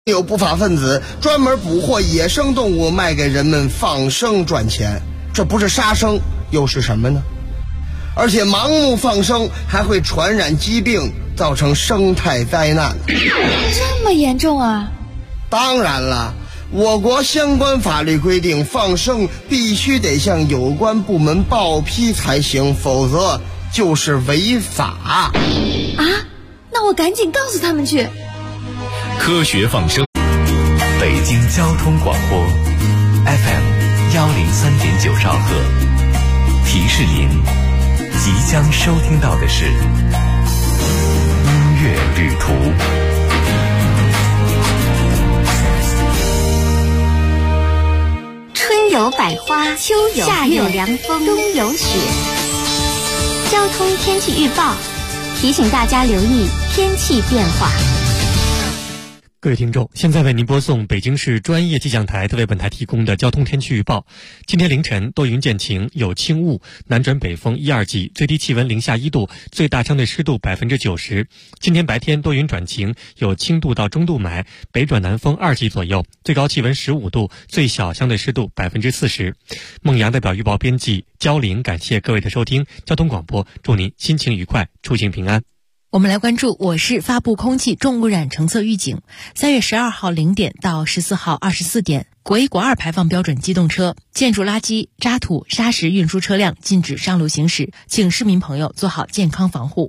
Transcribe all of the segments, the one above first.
有不法分子专门捕获野生动物卖给人们放生赚钱，这不是杀生又是什么呢？而且盲目放生还会传染疾病，造成生态灾难。 这么严重啊？ 当然了，我国相关法律规定，放生必须得向有关部门报批才行，否则就是违法。 啊？那我赶紧告诉他们去。 科学放生，北京交通广播 FM103.9兆赫。提示您，即将收听到的是音乐旅途。 春有百花，秋有夏有凉风，冬有雪。交通天气预报提醒大家留意天气变化。 各位听众，现在为您播送北京市专业气象台特为本台提供的交通天气预报。今天凌晨多云见晴，有轻雾，南转北风1、2级，最低气温零下1度，最大相对湿度90%。今天白天多云转晴，有轻度到中度霾，北转南风2级左右，最高气温15度，最小相对湿度40%。孟阳代表预报编辑焦玲，感谢各位的收听。交通广播祝您心情愉快，出行平安。 我们来关注我市发布空气重污染橙色预警。3月12号0点到14号24点，国1、国2排放标准机动车、建筑垃圾、渣土、砂石运输车辆禁止上路行驶，请市民朋友做好健康防护。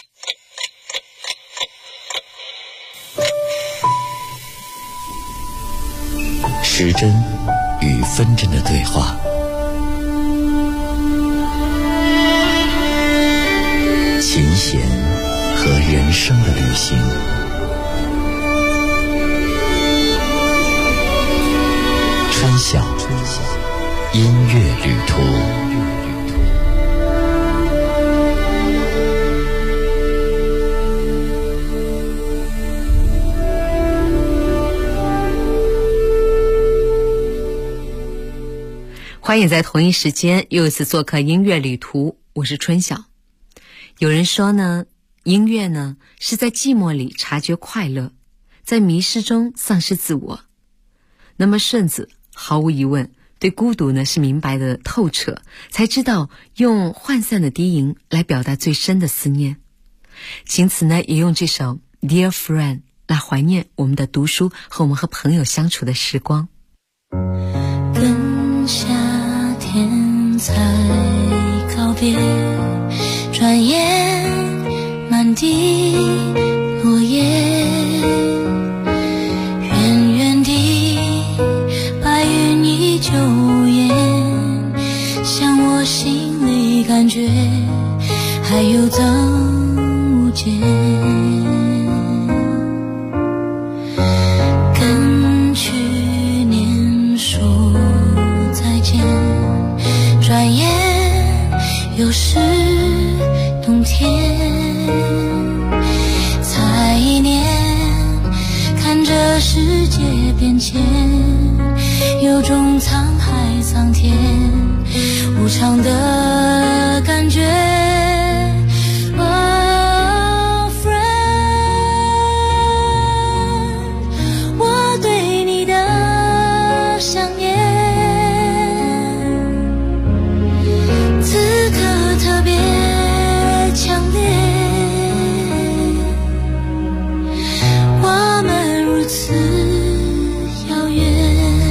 时针与分针的对话，琴弦和人生的旅行，春晓音乐旅途。 欢迎在同一时间又一次做客音乐旅途，我是春晓。有人说呢，音乐呢是在寂寞里察觉快乐，在迷失中丧失自我。那么顺子毫无疑问对孤独呢是明白的透彻，才知道用涣散的低吟来表达最深的思念。晴子呢也用这首 Dear Friend 来怀念我们的读书和我们和朋友相处的时光。 跟夏天才告别，转眼满地落叶，远远地白云依旧无言，像我心里感觉还有增无减。跟去年说再见，转眼又是冬天，才一年，看着世界变迁，有种沧海桑田无常的感觉。Oh friend， 我对你的想念，此刻特别强烈，我们如此遥远。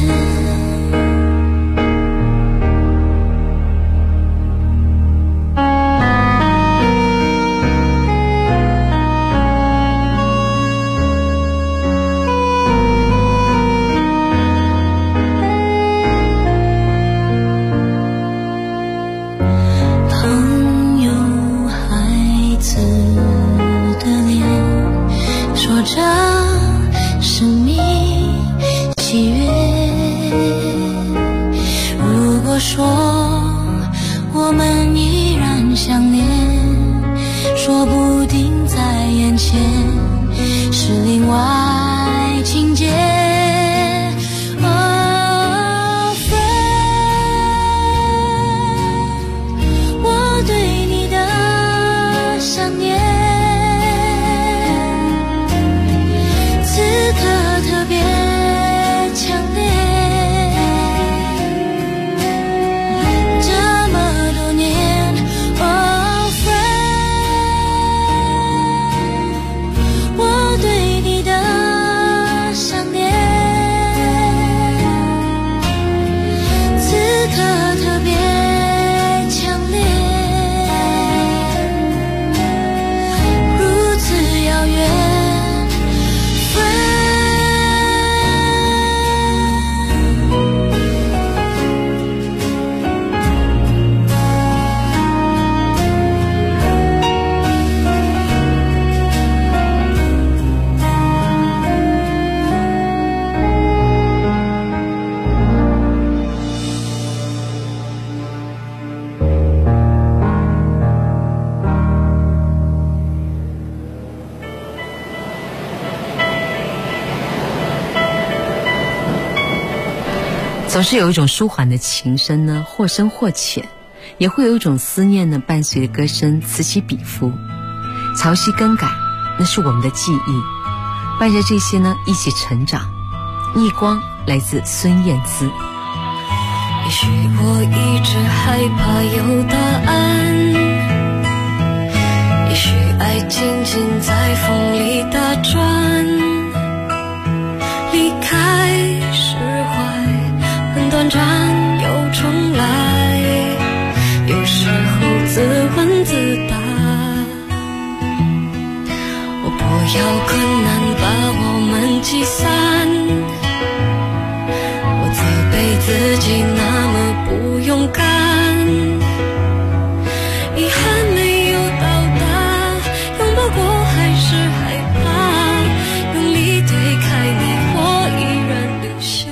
朋友孩子的脸，说着生命喜悦。如果说我们依然相恋，说不定在眼前是另外情节。Oh friend， 我对你的想念，此刻特别总是有一种舒缓的琴声呢，或深或浅，也会有一种思念呢，伴随着歌声此起彼伏。潮汐更改，那是我们的记忆，伴着这些呢一起成长。逆光来自孙燕姿。 也许我一直害怕有答案，也许爱静静在风里打转，离开释怀很短暂又重来，有时候自问自答，我不要困难把我们击散，我责备自己那么不勇敢，遗憾没有到达，拥抱过还是害怕，用力推开你我依然留下。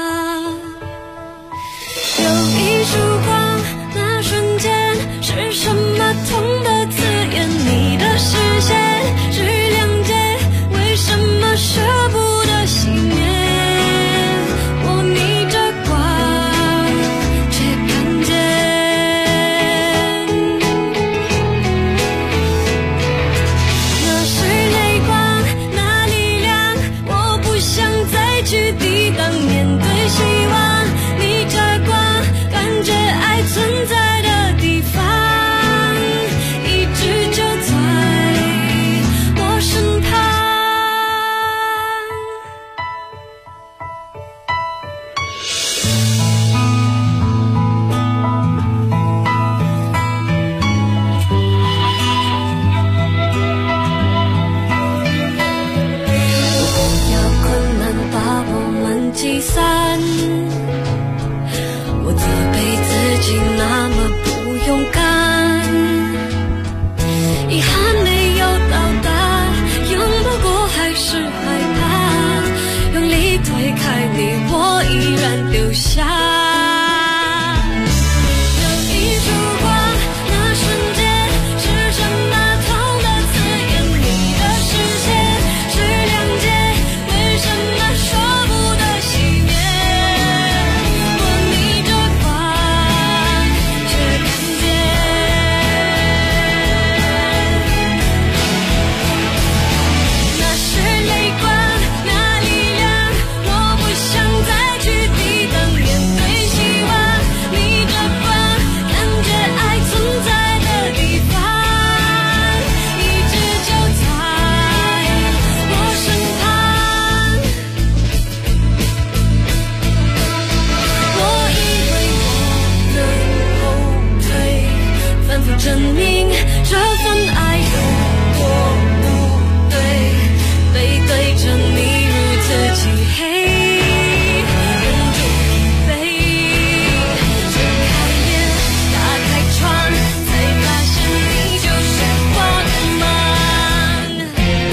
有一束光，那瞬间是什么痛的字眼？你的视线是谅解，为什么舍不得熄灭？我逆着光却看见，那是泪光，那力量，我不想再去抵挡，面对希望，逆着光，感觉爱存在的地方，一直就在我身旁。不要困难把我们击散，我责备自己那么不勇敢，遗憾没有到达，拥抱过还是害怕，用力推开你我依然留下。有一束光，那瞬间是什么痛的字眼？你的视线是谅解，为什么说不得熄灭？我逆着光却看见，那是泪光，那力量，我不想再去抵挡，面对希望，逆着光，感觉爱存在的地方，一直就在我身旁。我以为我能后退，反复证明这份爱有多不对，背对着你如此漆黑，忍住疲惫，睁开眼，打开窗，才发现你就是我的梦。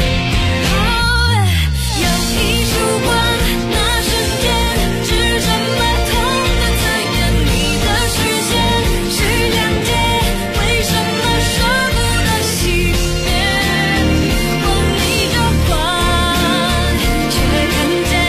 有一束光，那瞬间是什么痛的字眼？你的视线是谅解，为什么舍不得熄灭？我逆着光却看见，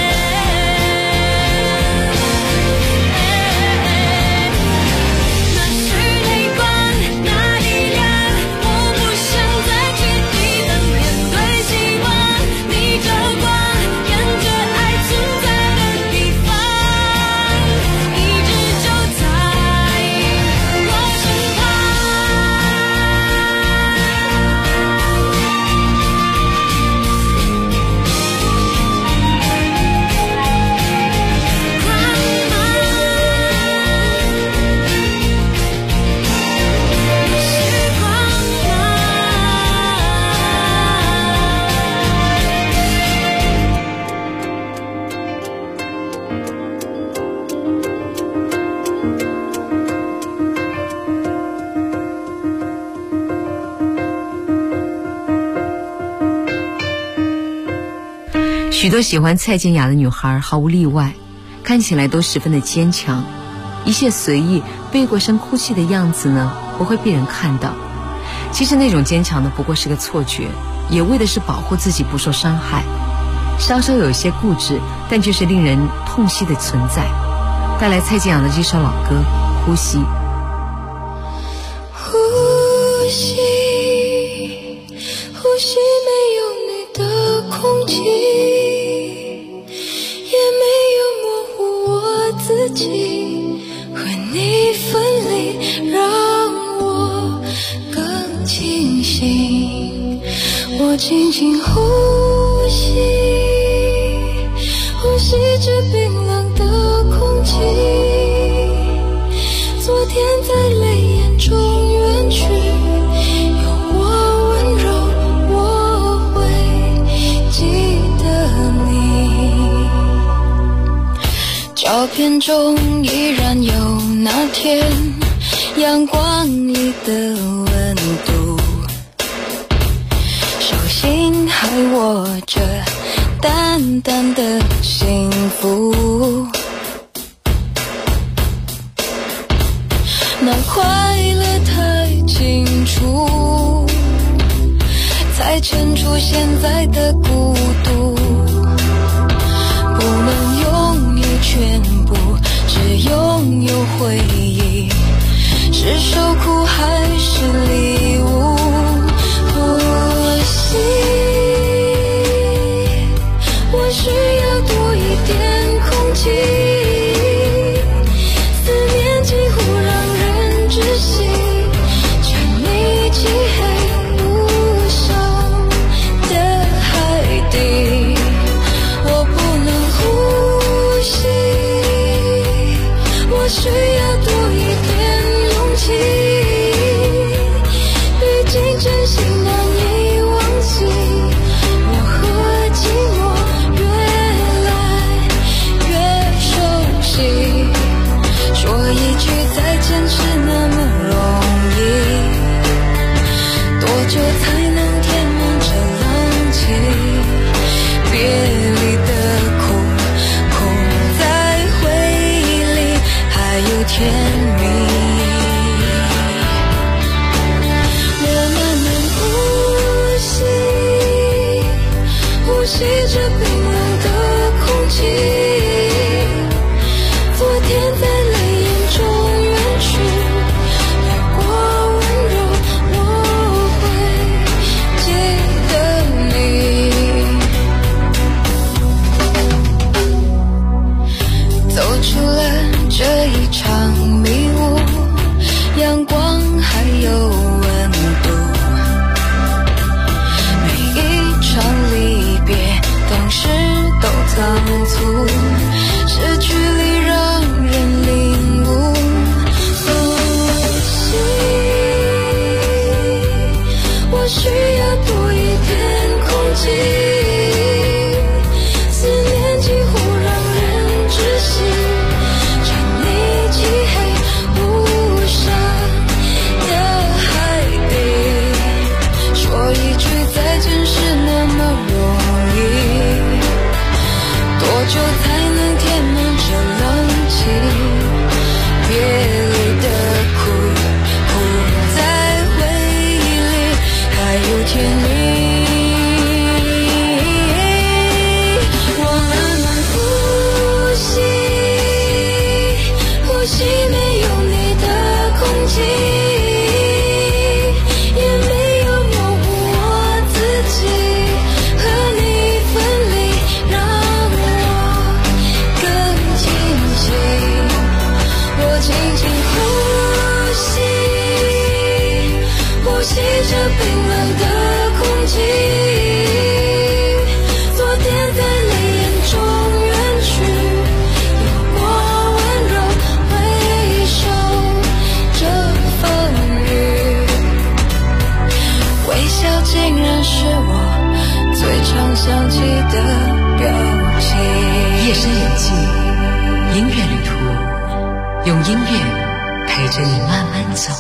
那是泪光，那力量，我不想再去抵挡，面对希望，逆着光，感觉爱存在的地方，一直就在我身旁。是光许多喜欢蔡健雅的女孩毫无例外，看起来都十分的坚强，一切随意，背过身哭泣的样子呢，不会被人看到。其实那种坚强呢，不过是个错觉，也为的是保护自己不受伤害。稍稍有些固执，但却是令人痛惜的存在。 带来蔡健雅的这首老歌《呼吸》。 呼吸，呼吸，没有你的空气，也没有模糊我自己，和你分离让我更清醒。我轻轻呼吸，呼吸着冰冷的空气，昨天在泪眼中远去，有我温柔，我会记得你。照片中依然有那天阳光里的温度，手心还握着淡淡的幸福，那快乐太清楚，才衬出现在的孤独。不能拥有全部，只拥有回忆，是受苦还是礼物？呼吸，我需要多一点空气，思念几乎让人窒息，沉溺漆黑无声的海底，我不能呼吸，我需要多一点勇气，毕竟真心难以忘记，我和寂寞越来越熟悉，说一句再见是那么容易，多久才能填满这冷气？别离的苦，苦在回忆里还有甜蜜。我慢慢呼吸，呼吸着冰冷的空气，昨天在泪眼中远去，有过温柔，我会记得你。走出了这一场迷雾，阳光还有温度，每一场离别当时都仓促，失去里让人领悟。呼吸，我需要多一点空气，思念几乎让人窒息，沉溺漆黑无声的海底，说一句再见是那么容易，多久才能填满这冷气？别离的苦，苦在回忆里还有甜蜜。我慢慢呼吸，呼吸没有你的空气，也没有模糊我自己，和你分离让我更清醒。我轻轻呼吸，呼吸着冰冷的空气，昨天在泪眼中远去，有过温柔回首这风雨，微笑竟然是我最常想起的表情。 夜深人静，音乐旅途，用音乐陪着你慢慢走。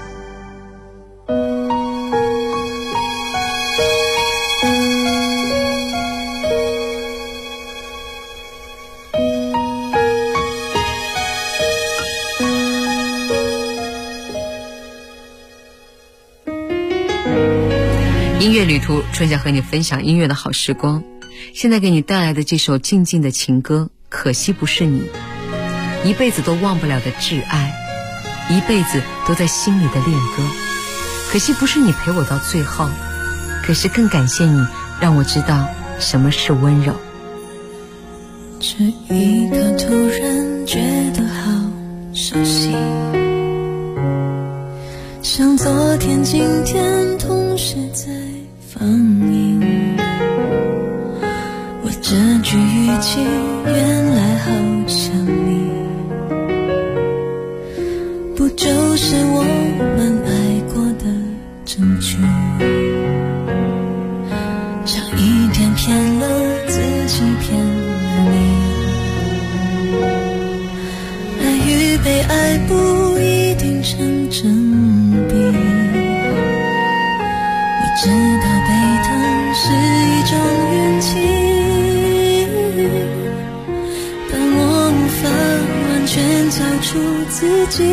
音乐旅途，春夏和你分享音乐的好时光。现在给你带来的这首静静的情歌，可惜不是你。 一辈子都忘不了的挚爱，一辈子都在心里的恋歌。可惜不是你陪我到最后，可是更感谢你让我知道什么是温柔。 这一刻突然觉得好熟悉，像昨天今天同时在放映。我这句语气原来好像你，不就是我们爱过的证据？像一天骗了自己骗了你，爱与被爱不一定成正比。我知道被疼是一种运气，但我无法完全交出自己，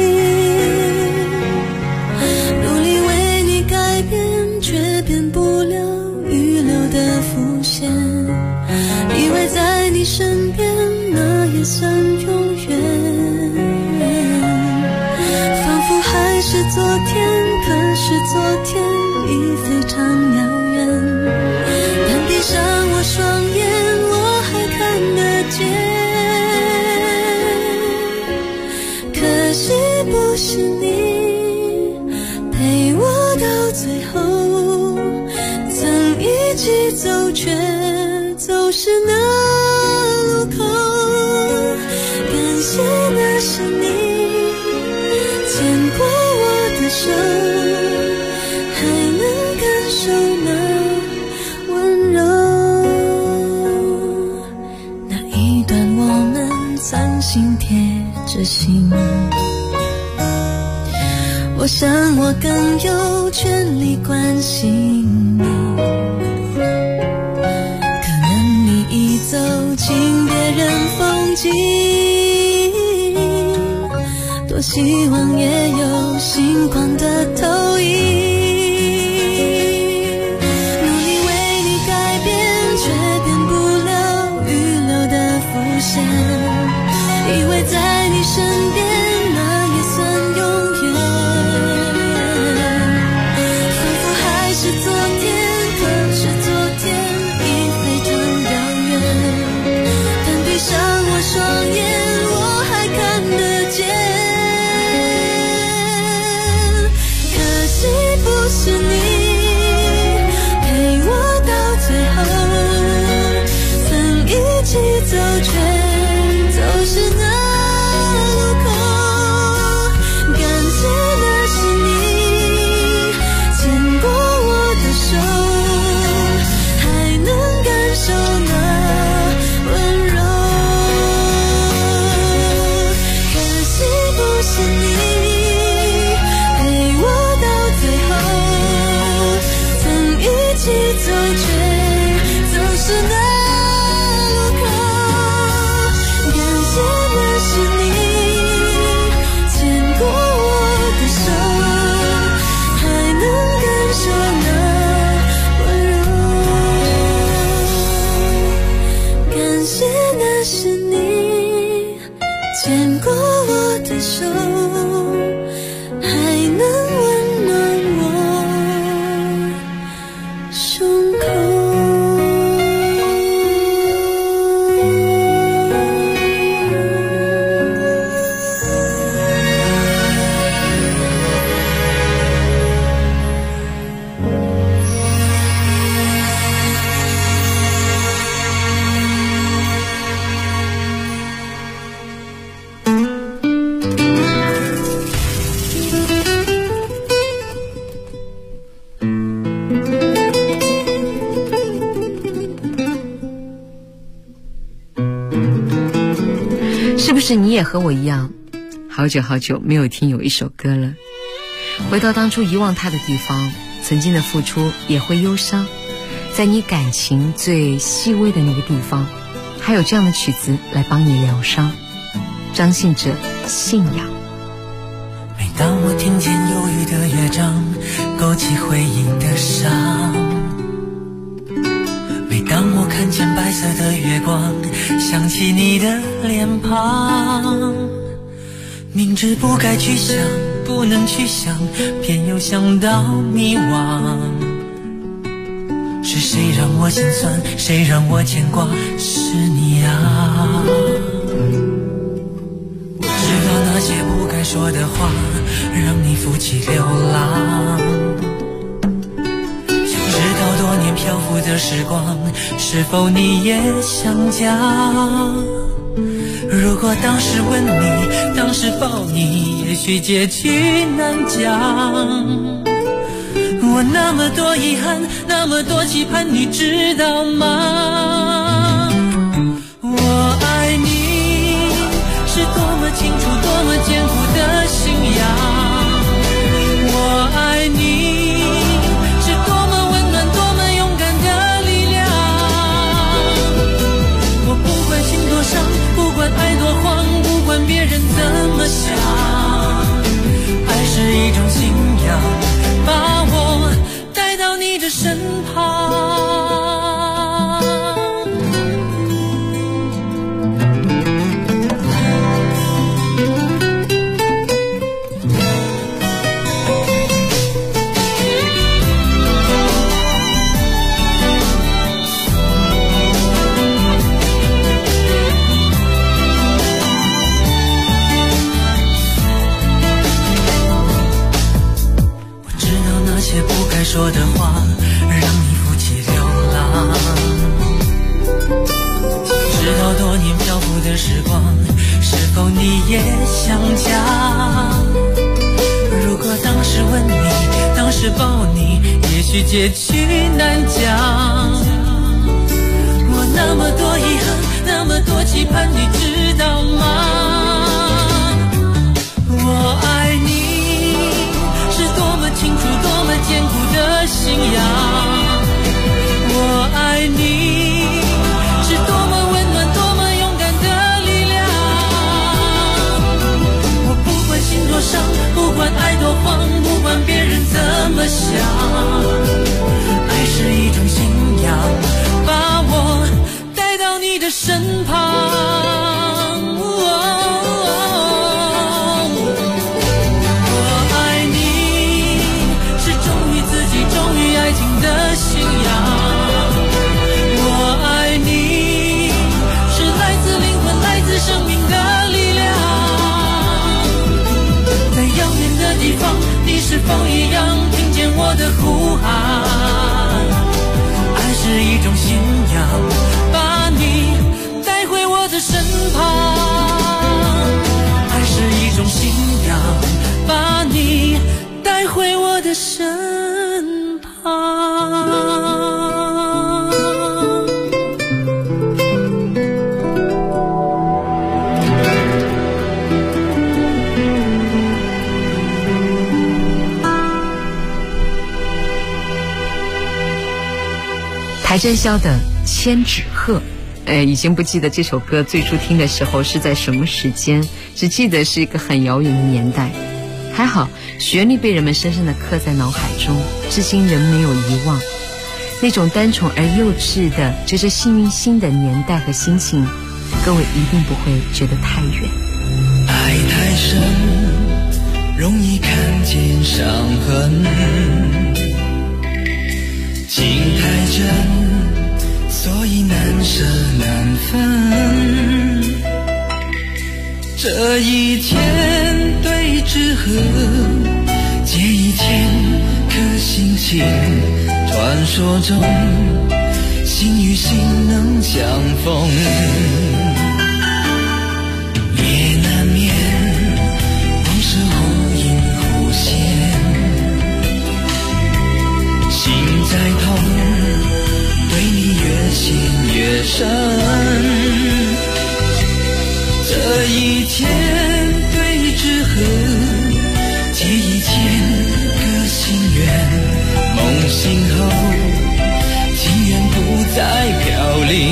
努力为你改变，却变不了预留的伏线。以为在你身边，那也算永远，仿佛还是昨天，可是昨天已非常遥远。但闭上我双眼，我还看得见。可惜不是你陪我到最后，曾一起走却走失那路口。感谢的是你牵过我的手，还能感受那温柔。那一段我们曾心贴着心，我想我更有权利关心你。可能你已走进别人风景，多希望也有星光的投影。努力为你改变，却变不了预留的伏线。以为在你身边，那也算永远，仿佛还是昨天，可是昨天已非常遥远。但闭上我双眼，我还看得见。可惜不是你陪我到最后，曾一起走却走失那路口。感谢的是你牵过我的手，还能感受那温柔。可惜不是你陪我到最后，曾一起走却走失那路口。感谢的是你牵过我的手，还能感受那温柔。感谢的是你牵过我的手，还能温暖我胸口。 是不是你也和我一样，好久好久没有听有一首歌了？回到当初遗忘他的地方，曾经的付出也会忧伤，在你感情最细微的那个地方，还有这样的曲子来帮你疗伤。张信哲，信仰。 每当我听见忧郁的乐章，勾起回忆的伤，每当我看见白色的月光，想起你的脸庞， 明知不该去想，不能去想，偏又想到迷惘。是谁让我心酸，谁让我牵挂，是你啊。我知道那些不该说的话，让你负起流浪。想知道多年漂浮的时光，是否你也想家？如果当时吻你，当时抱你，也许结局难讲。我那么多遗憾，那么多期盼，你知道吗？我爱你是多么清楚，多么坚固的信仰。我爱你是多么温暖，多么勇敢的力量。我不管心多伤，不管爱多慌，不管别人怎么想，爱是一种信仰，把我带到你的身旁。说的话让你负起流浪，知道多年漂浮的时光，是否你也想家？如果当时吻你，当时抱你，也许结局难讲。我那么多遗憾，那么多期盼，你知道吗？我爱你是多么清楚，多么坚固的信仰。我爱你是多么温暖，多么勇敢的力量。我不管心多伤，不管爱多慌，不管别人怎么想，爱是一种信仰，把我带到你的身旁。的信仰，我爱你是来自灵魂，来自生命的力量。在遥远的地方，你是否一样听见我的呼喊？爱是一种信仰，把你带回我的身旁。爱是一种信仰，把你带回我的身旁。 邰正宵的《千纸鹤》，已经不记得这首歌最初听的时候是在什么时间，只记得是一个很遥远的年代。还好旋律被人们深深地刻在脑海中，至今仍没有遗忘。那种单纯而幼稚的觉着幸运星的年代和心情，各位一定不会觉得太远。 爱太深，容易看见伤痕，情太真，所以难舍难分。这一天对纸鹤，借一天颗心情，传说中心与心能相逢，也难免往事忽隐忽现，心再痛对你越陷越深。这一天对纸鹤，借一天个心愿，梦醒后情缘不再飘零。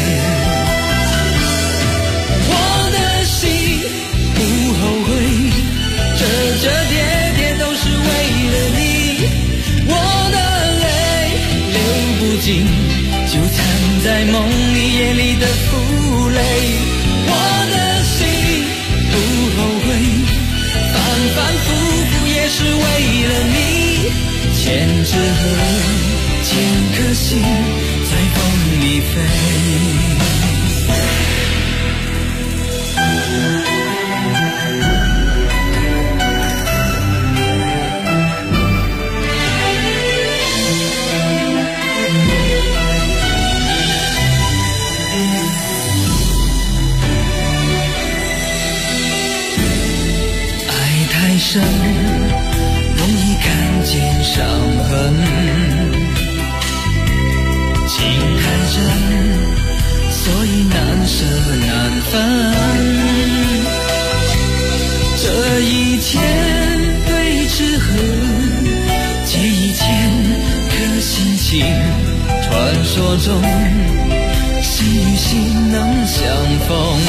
我的心不后悔，这跌跌都是为了你。我的泪流不尽，就藏在梦里夜里的负累。我的心不生容易看见伤痕，情太真，所以难舍难分。这一千对之合，借一千颗心情，传说中心与心能相逢。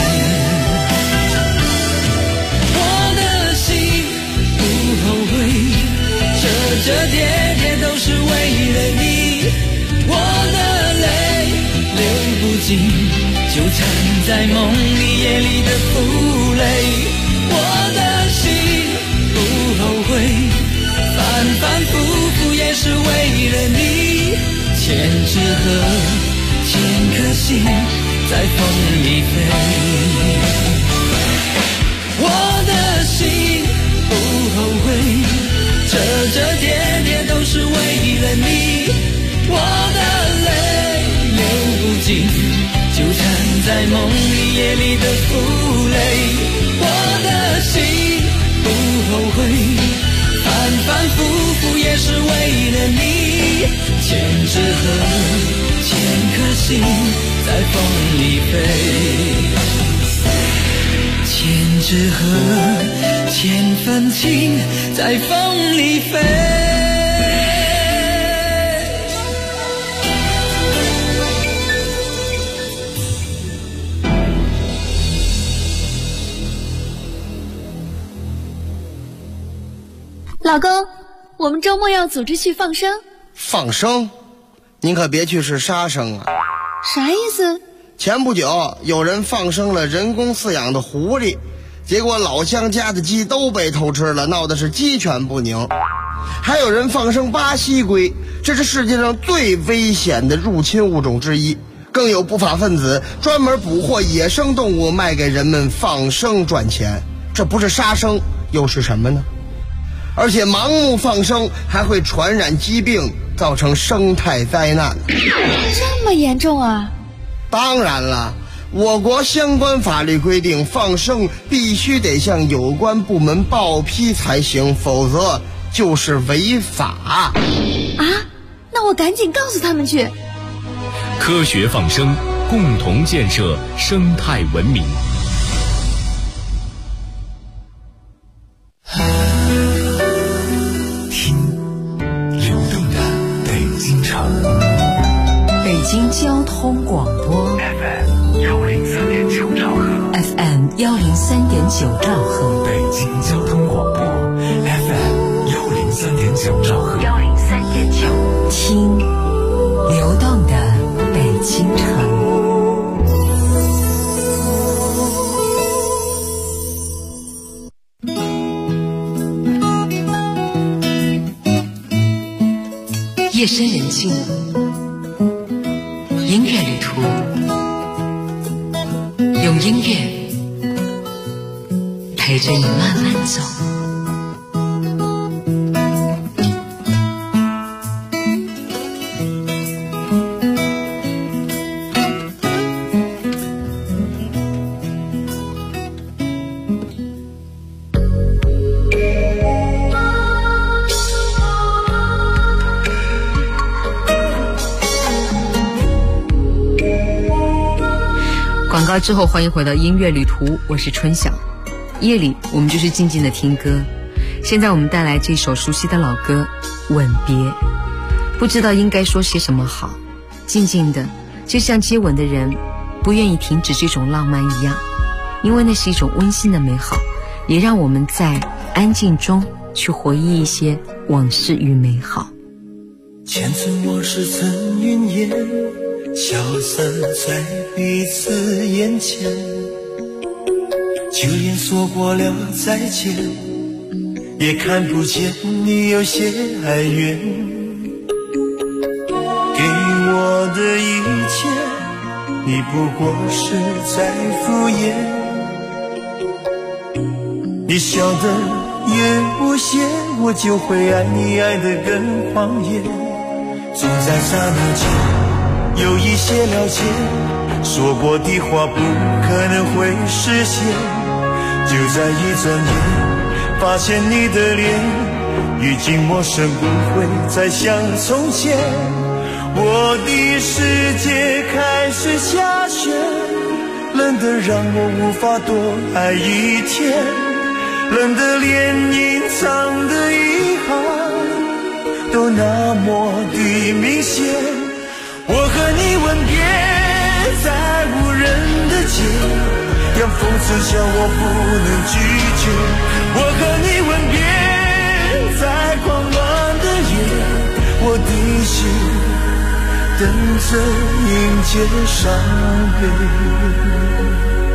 我的心不后悔，这跌跌都是为了你。我的泪流不尽，纠缠在梦里夜里的负累。我的心不后悔，反反复复也是为了你。千纸鹤，千颗心在风里飞。我的心不后悔，这跌跌都是为了你。我的泪流不尽，纠缠在梦里夜里的负累。我的心不后悔，反反复复也是为了你。千纸鹤，千颗心在风里飞。千纸鹤，千份情在风里飞。 老公，我们周末要组织去放生。 放生？您可别去是杀生啊！ 啥意思？ 前不久有人放生了人工饲养的狐狸，结果老乡家的鸡都被偷吃了，闹的是鸡犬不宁。还有人放生巴西龟，这是世界上最危险的入侵物种之一。更有不法分子专门捕获野生动物卖给人们放生赚钱，这不是杀生又是什么呢？而且盲目放生还会传染疾病，造成生态灾难。 这么严重啊？ 当然了，我国相关法律规定，放生必须得向有关部门报批才行，否则就是违法。 啊？那我赶紧告诉他们去。 科学放生，共同建设生态文明。 北京交通广播 FM 103.9兆赫 FM 103.9兆赫， 北京交通广播 FM 103.9兆赫 103.9，听流动的北京城。夜深人静，音乐旅途，用音乐陪着你慢慢走。广告之后，欢迎回到音乐旅途，我是春晓。夜里我们就是静静的听歌，现在我们带来这首熟悉的老歌《吻别》。不知道应该说些什么好，静静的就像接吻的人不愿意停止这种浪漫一样，因为那是一种温馨的美好，也让我们在安静中去回忆一些往事与美好。 前尘往事曾云烟，消散在彼此眼前，就连说过了再见，也看不见你有些哀怨。给我的一切，你不过是在敷衍。你笑得越无邪，我就会爱你爱得更狂野。总在刹那间有一些了解，说过的话不可能会实现，就在一转眼发现你的脸已经陌生，不会再像从前。我的世界开始下雪，冷得让我无法多爱一天，冷得连隐藏的遗憾都那么的明显。我和你吻别在无人的街，让讽刺笑我不能拒绝。我和你吻别在狂乱的夜，我的心等着迎接伤悲。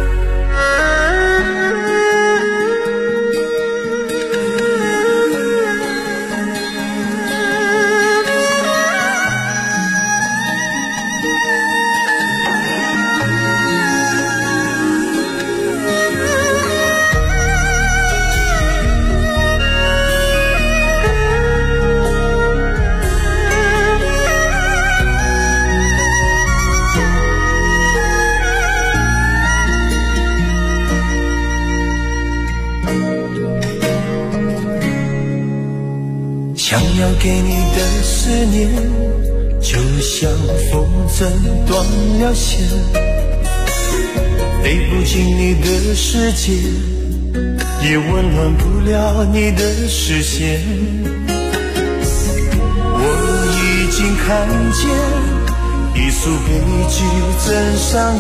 想要给你的思念，就像风筝断了线，飞不进你的世界，也温暖不了你的视线。我已经看见一出悲剧正上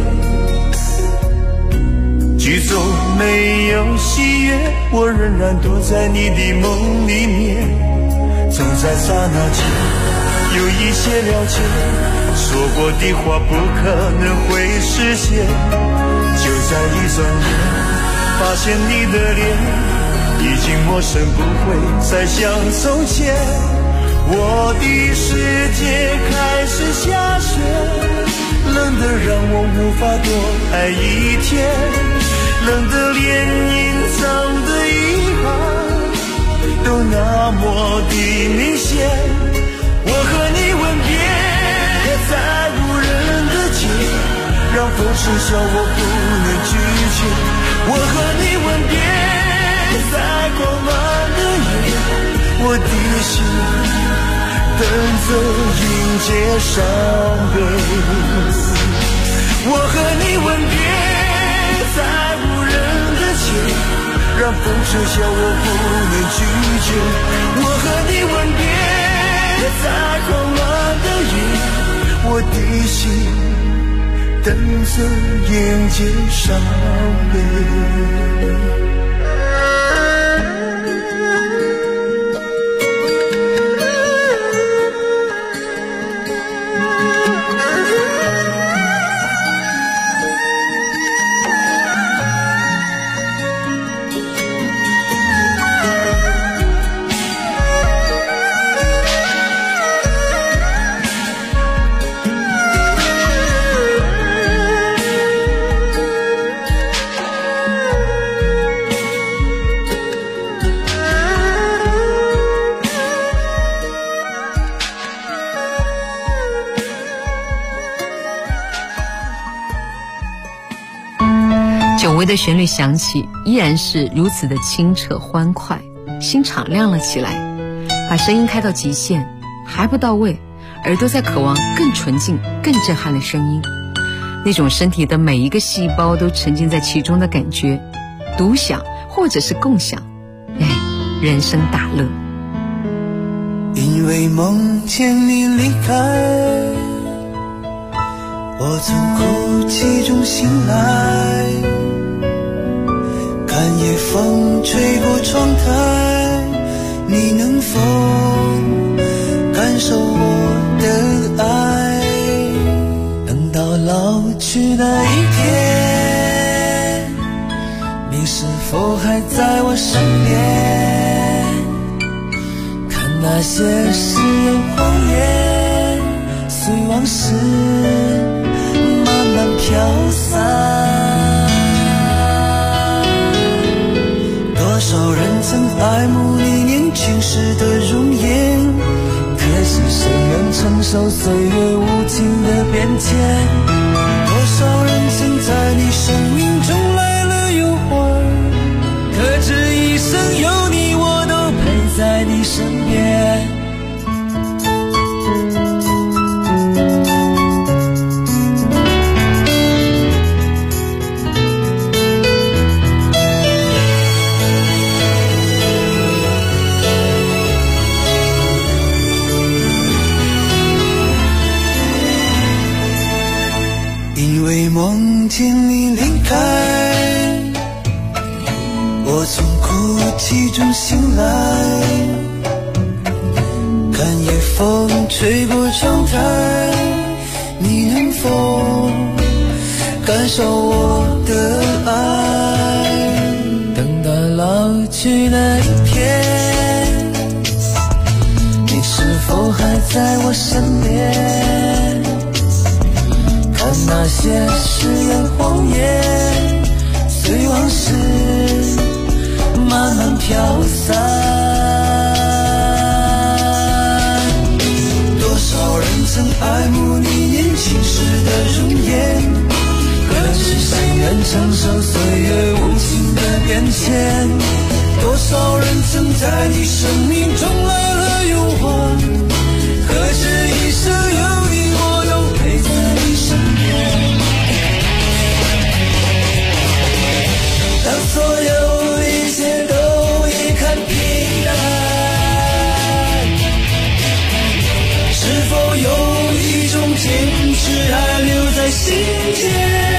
演，剧中没有喜悦，我仍然躲在你的梦里面。总在刹那间有一些了解，说过的话不可能会实现。就在一转眼，发现你的脸已经陌生，不会再像从前。我的世界开始下雪，冷得让我无法多爱一天，冷得连隐藏的遗憾都那么的明显。我和你吻别在无人的街，让风声笑我不能拒绝。我和你吻别在狂乱的夜，我的心等着迎接伤悲。我和你吻别在无人的街，让风声笑我不能拒绝。我和你吻别在狂乱的夜，我的心等着迎接伤悲。 久违的旋律响起，依然是如此的清澈欢快，心敞亮了起来。把声音开到极限，还不到位，耳朵在渴望更纯净、更震撼的声音。那种身体的每一个细胞都沉浸在其中的感觉，独享或者是共享，人生大乐。 因为梦见你离开，我从哭泣中醒来，看夜风吹过窗台，你能否感受我的爱？等到老去那一天，你是否还在我身边？看那些誓言谎言，随往事慢慢飘散。多少人曾爱慕你年轻时的容颜，可是谁能承受岁月无情的变迁？多少人曾在你生命中来了又还，可这一生身边。因为梦见你离开，我从哭泣中醒来，看夜风吹过窗台，你能否感受我的爱？等到老去那一天，你是否还在我身边？看那些誓言谎言，随往事慢慢飘散。多少人曾爱慕你年轻时的容颜，可知谁能承受岁月无情的变迁？多少人曾在你生命中来了又还，可知一生有你我都陪在你身边。当所有一切都已看平淡，是否有一种坚持还留在心间？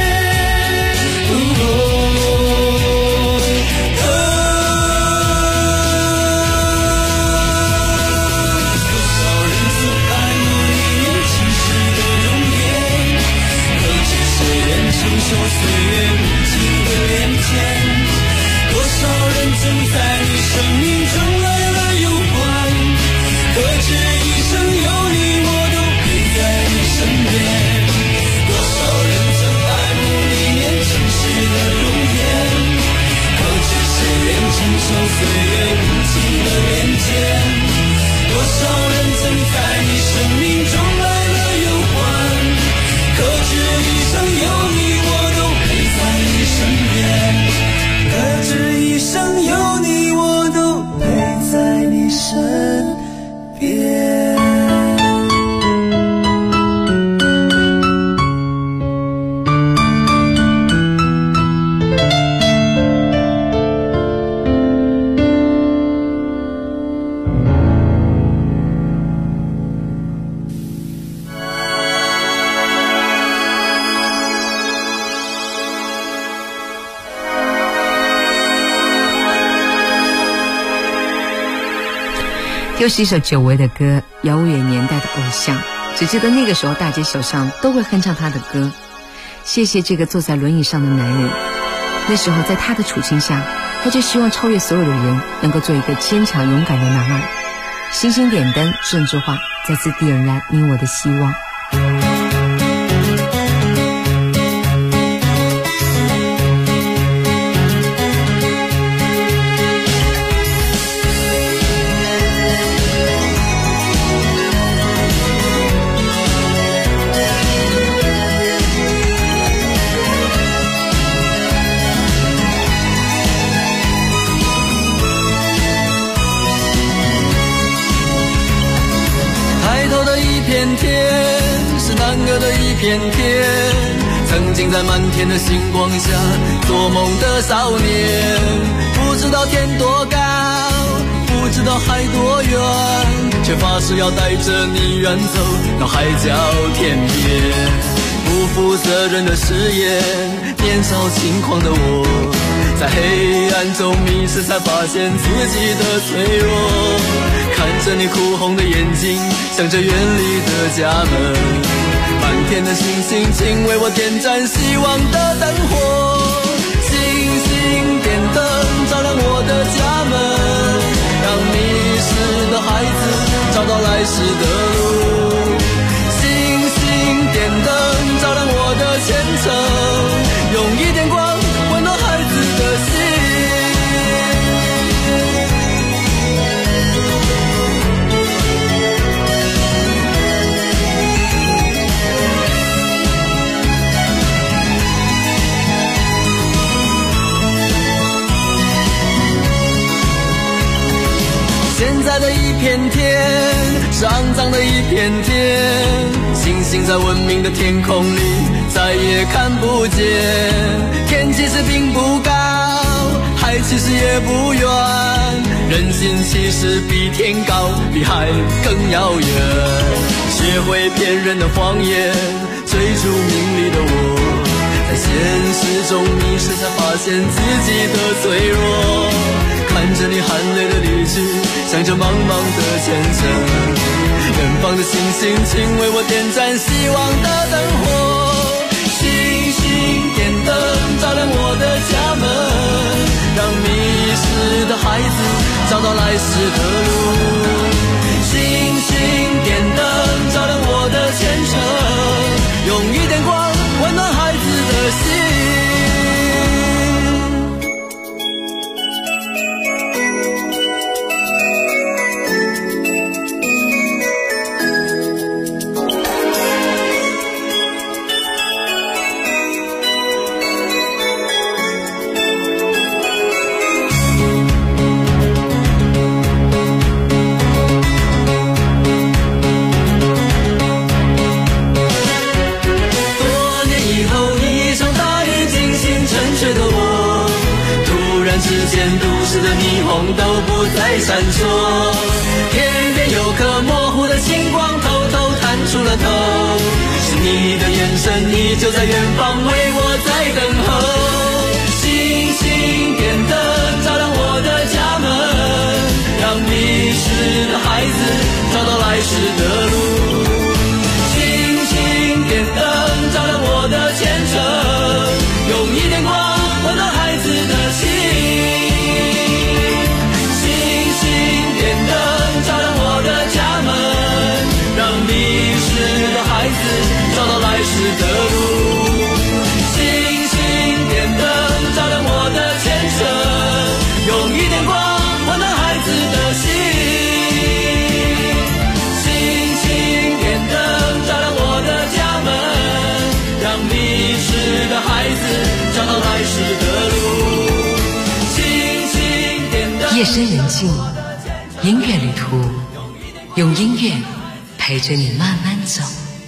受岁月无情的变迁，多少人曾在你生命中来了又还，可知一生有你我都陪在你身边。多少人曾爱慕你年轻时的容颜，可知谁愿承受岁月无情的变迁？多少人曾在你生命中来了又还，可知一生有你可知一生有你我都陪在你身边。 又是一首久违的歌，遥远年代的偶像，只记得那个时候大街小巷都会哼唱他的歌。谢谢这个坐在轮椅上的男人，那时候在他的处境下，他就希望超越所有的人，能够做一个坚强勇敢的男儿。星星点灯这句话再次点燃你我的希望。 是难得的一片天，曾经在漫天的星光下做梦的少年，不知道天多高，不知道海多远，却发誓要带着你远走到海角天边。不负责任的誓言，年少轻狂的我，在黑暗中迷失，才发现自己的脆弱。看着你哭红的眼睛，想着远离的家门，满天的星星，请为我点燃希望的灯火。星星点灯，照亮我的家门，让迷失的孩子找到来时的路。星星点灯，照亮我的前程，用一点光温暖孩子的心。 下的一片天，上涨的一片天，星星在文明的天空里再也看不见。天其实并不高，海其实也不远，人心其实比天高，比海更遥远。学会骗人的谎言，追逐名利的我，在现实中迷失，才发现自己的脆弱。看着你含泪的离去，想着茫茫的前程，远方的星星，请为我点燃希望的灯火。星星点灯照亮我的家门，让迷失的孩子找到来时的路。星星点灯照亮我的前程，用一点光温暖孩子的心。都不再闪烁，天边有颗模糊的星光偷偷探出了头，是你的眼神依旧在远方为我在等候。星星点灯照亮我的家门，让迷失的孩子找到来时的路。星星点灯照亮我的前程，用一点光温暖孩子的心。找到来时的路，星星点灯照亮我的前程，用一点光温暖孩子的心。星星点灯照亮我的家门，让迷失的孩子找到来时的路。星星点灯。 夜深人静，音乐旅途，用音乐陪着你慢慢走。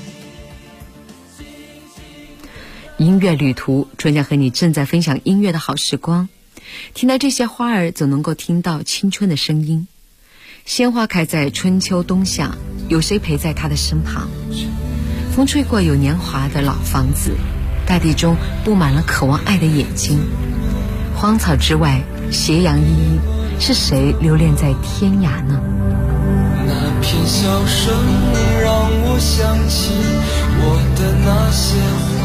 音乐旅途，春夏和你正在分享音乐的好时光。听到这些花儿，总能够听到青春的声音。鲜花开在春秋冬夏，有谁陪在它的身旁？风吹过有年华的老房子，大地中布满了渴望爱的眼睛。荒草之外，斜阳依依，是谁留恋在天涯呢？ 那片笑声让我想起我的那些花，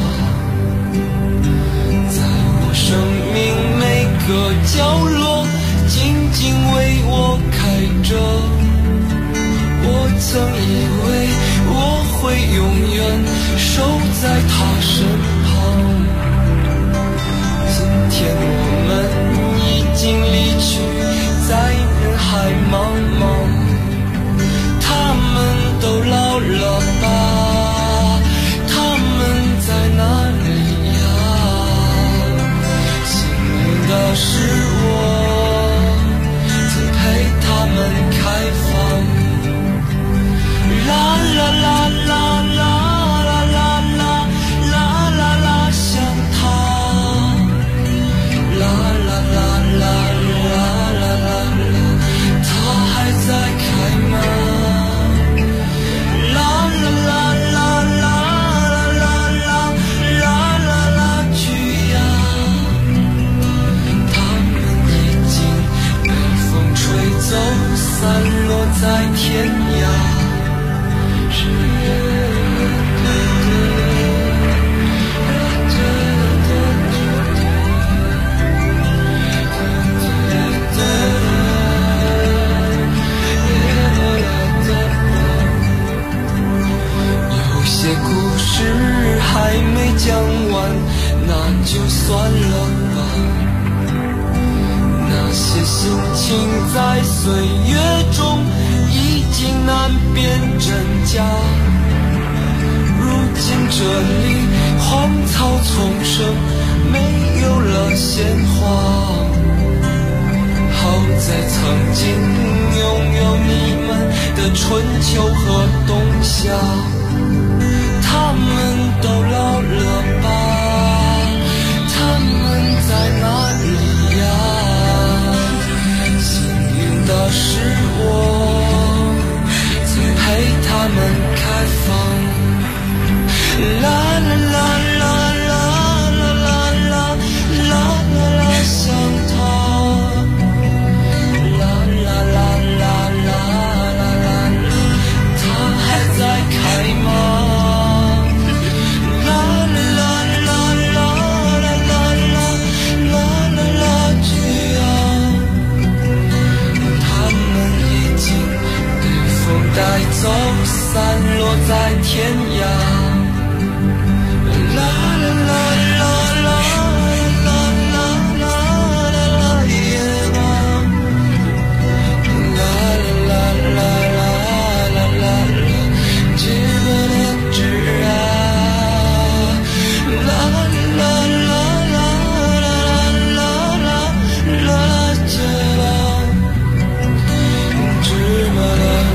生命每个角落静静为我开着，我曾以为我会永远守在他身旁，今天我们已经离去，在人海茫茫，他们都老了吧？他们在哪里？的是我曾陪他们开放，啦啦啦啦啦啦啦啦啦啦啦，想他，啦啦啦啦啦啦啦啦，他还在开吗？啦啦啦啦啦啦啦啦啦啦，去呀！走，散落在天涯。有些故事还没讲完，那就算了吧。那些心情在岁月中已经难辨真假，如今这里荒草丛生，没有了鲜花，好在曾经拥有你的春秋和冬夏，他们都老了吧？他们在哪里呀？幸运的是我曾陪他们开放。啦啦啦啦啦啦啦啦啦啦啦，想他。啦啦啦啦啦啦啦啦，他还在开吗？带走散落在天涯。啦啦啦啦啦啦啦啦啦耶啦。啦啦啦啦啦啦啦，只为了只啊。啦啦啦啦啦啦啦啦只啊，只为了。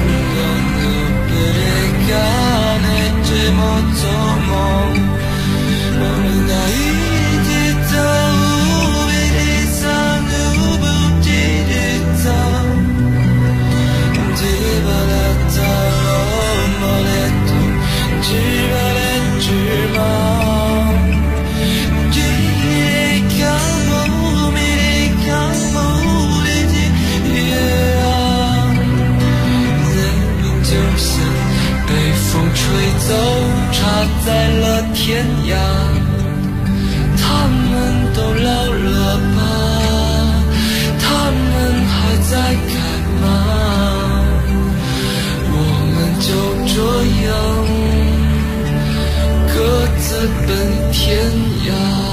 在了天涯，他们都老了吧？他们还在开吗？我们就这样各自奔天涯。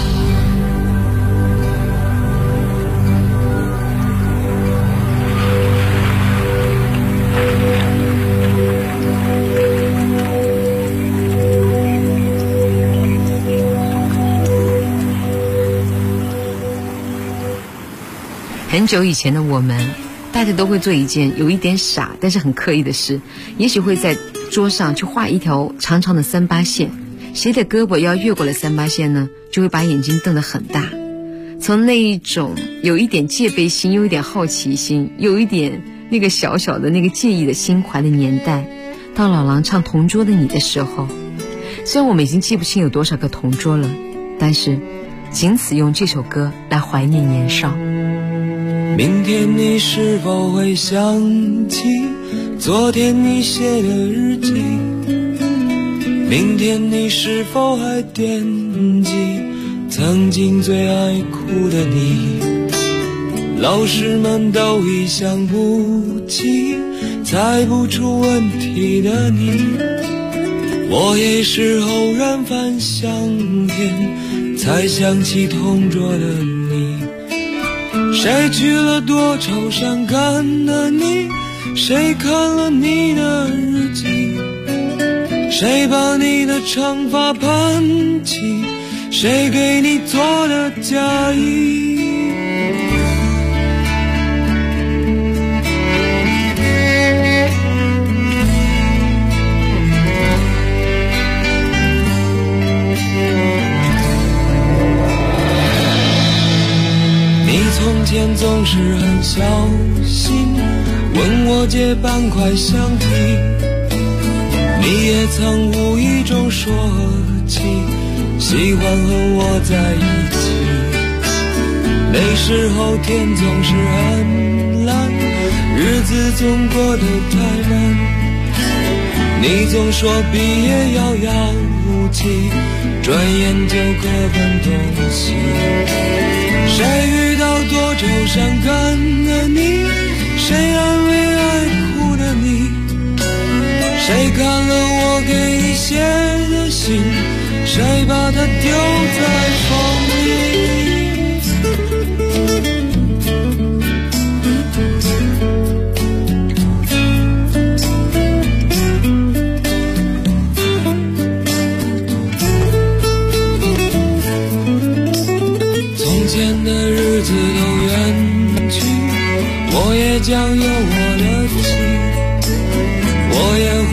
很久以前的我们，大家都会做一件有一点傻但是很刻意的事，也许会在桌上去画一条长长的3-8线，谁的胳膊要越过了3-8线呢，就会把眼睛瞪得很大。从那一种有一点戒备心，有一点好奇心，有一点那个小小的那个介意的心怀的年代，到老狼唱《同桌的你》的时候，虽然我们已经记不清有多少个同桌了，但是仅此用这首歌来怀念年少。 明天你是否会想起昨天你写的日记？明天你是否还惦记曾经最爱哭的你？老师们都已想不起猜不出问题的你，我也是偶然翻相片才想起同桌的你。谁去了多愁善感的你？谁看了你的日记？谁把你的长发盘起？谁给你做的嫁衣？从前总是很小心问我借半块橡皮，你也曾无意中说起喜欢和我在一起。那时候天总是很蓝，日子总过得太慢，你总说毕业遥遥无期，转眼就各奔东西。谁遇到多愁善感的你？谁安慰爱哭的你？谁看了我给你写的信？谁把它丢在风里？将有我的妻，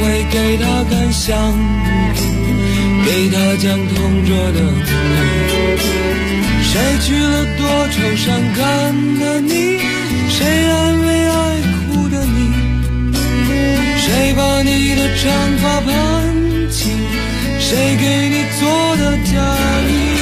会给他感想，给他讲同桌的你。谁去了多愁善感的你，谁安慰爱哭的你，谁把你的长发盘起，谁给你做的嫁衣。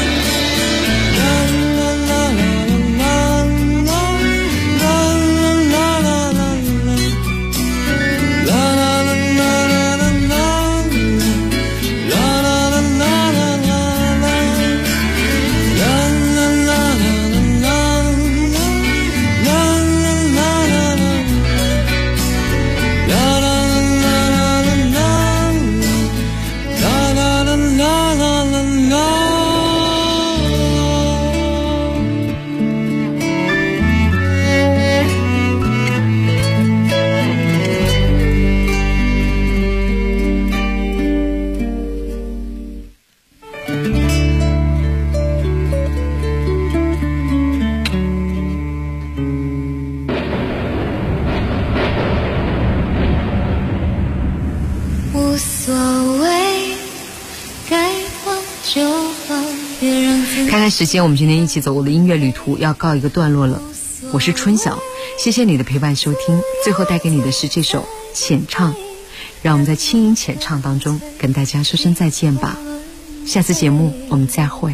看看时间，我们今天一起走过的音乐旅途要告一个段落了。我是春晓，谢谢你的陪伴收听。最后带给你的是这首浅唱，让我们在轻盈浅唱当中跟大家说声再见吧。下次节目我们再会。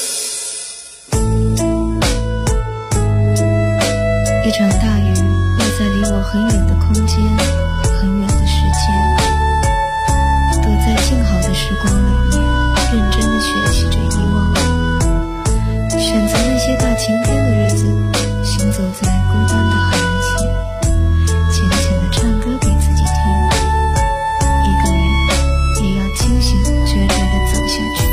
一场大雨落在离我很远的空间，很远的时间，躲在静好的时光里面，认真地学习着遗忘，选择那些大晴天的日子，行走在孤单的海岸线，浅浅地唱歌给自己听，一个人也要清醒决绝地走下去。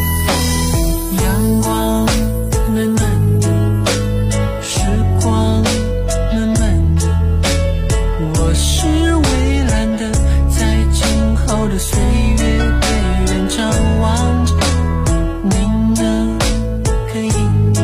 阳光暖暖的，时光慢慢的，我是蔚蓝的，在静好的岁月被人张望着。你呢？可以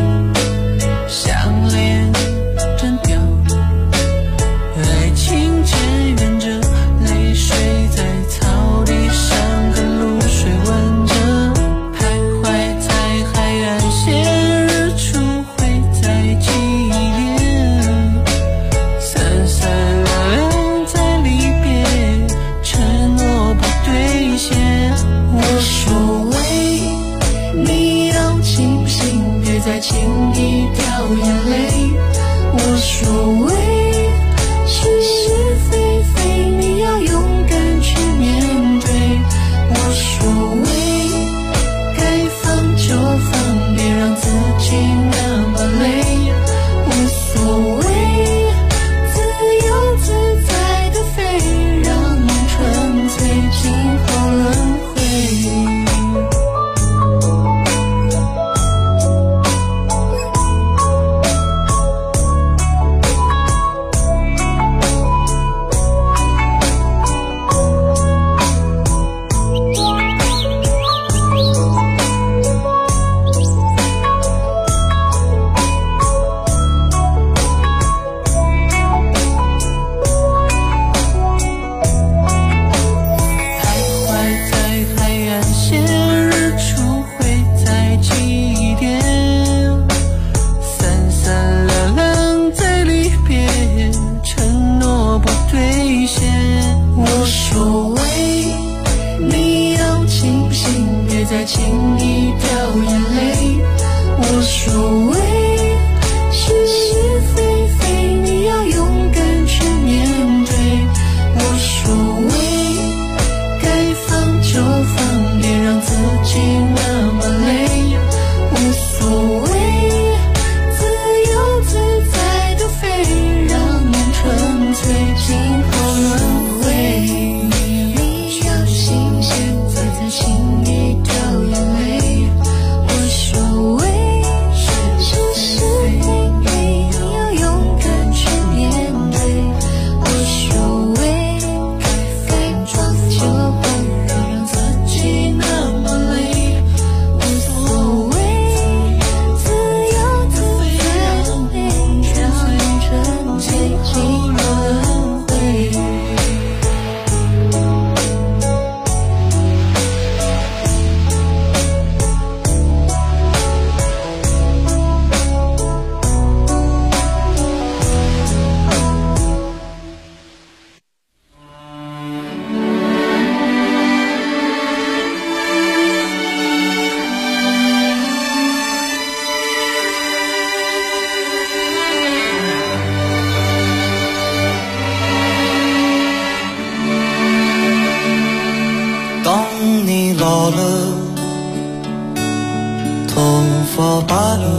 项链真漂亮，爱情渐远着，泪水在草地上跟露水吻着，徘徊在海岸线，日出会在几点，三三两两在离别，承诺不兑现。我说喂，你要清醒，别再轻易掉眼泪。我说喂，是是非非你要勇敢去面对。我说喂，该放就放，别让自己那么累。无所谓，自由自在的飞，让纯粹今后轮回。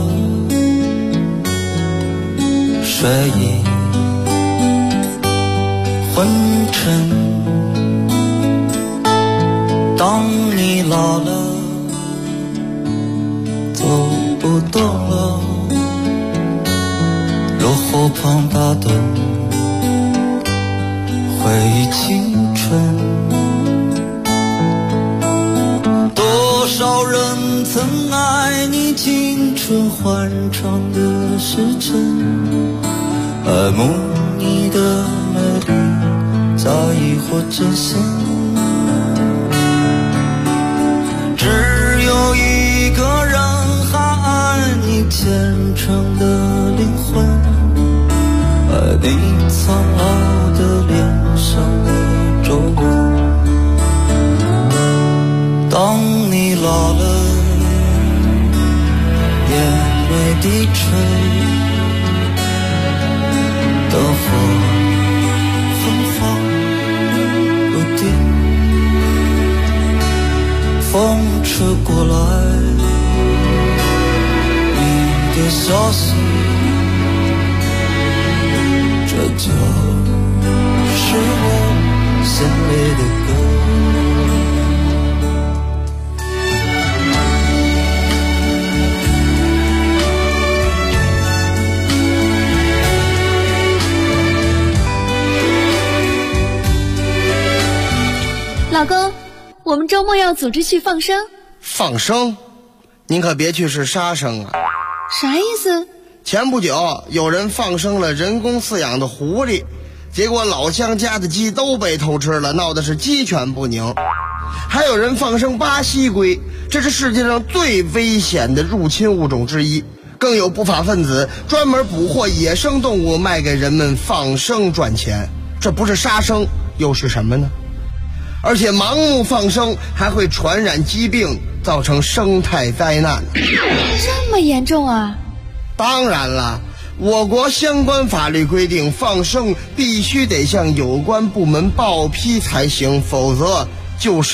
睡意昏沉。当你老了，走不动了，落后旁打盹，回忆青春。多少人曾爱你青春欢畅的时辰，爱慕你的美丽，在意或真心。只有一个人还爱你虔诚的灵魂，爱你苍老的脸上的皱纹。当你老了，眼泪低垂，灯火芬芳不定，风吹过来你的消息，这就是我心里的歌。 老公，我们周末要组织去放生。 放生？您可别去是杀生啊！ 啥意思？ 前不久有人放生了人工饲养的狐狸，结果老乡家的鸡都被偷吃了，闹得是鸡犬不宁。还有人放生巴西龟，这是世界上最危险的入侵物种之一。更有不法分子专门捕获野生动物卖给人们放生赚钱，这不是杀生又是什么呢？而且盲目放生还会传染疾病，造成生态灾难。 这么严重啊？ 当然了，我国相关法律规定，放生必须得向有关部门报批才行，否则就是